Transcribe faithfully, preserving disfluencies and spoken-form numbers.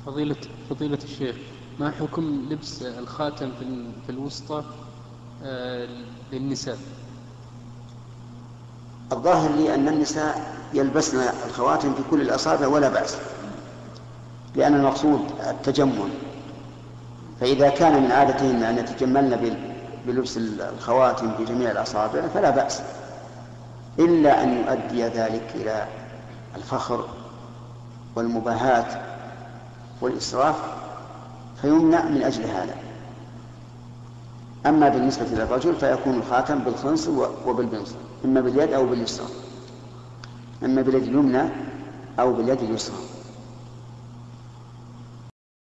فضيلة فضيلة الشيخ، ما حكم لبس الخاتم في الوسطى للنساء؟ الظاهر لي أن النساء يلبسن الخواتم في كل الأصابع ولا بأس، لأن المقصود التجمل، فإذا كان من عادتهن أن يتجملن بلبس الخواتم في جميع الأصابع فلا بأس، إلا أن يؤدي ذلك إلى الفخر والمباهاة والإسراف فيمنع من أجل هذا. أما بالنسبة للرجل فيكون الخاتم بالخنص وبالبنصر، إما باليد أو باليسرى، إما باليد اليمنى أو باليد اليسرى.